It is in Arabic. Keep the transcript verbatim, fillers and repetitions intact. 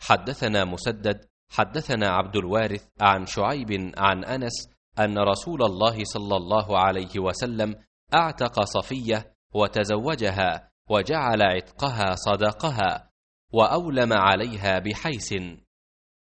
حدثنا مسدد حدثنا عبد الوارث عن شعيب عن أنس أن رسول الله صلى الله عليه وسلم اعتق صفية وتزوجها وجعل عتقها صداقها وأولم عليها بحيس.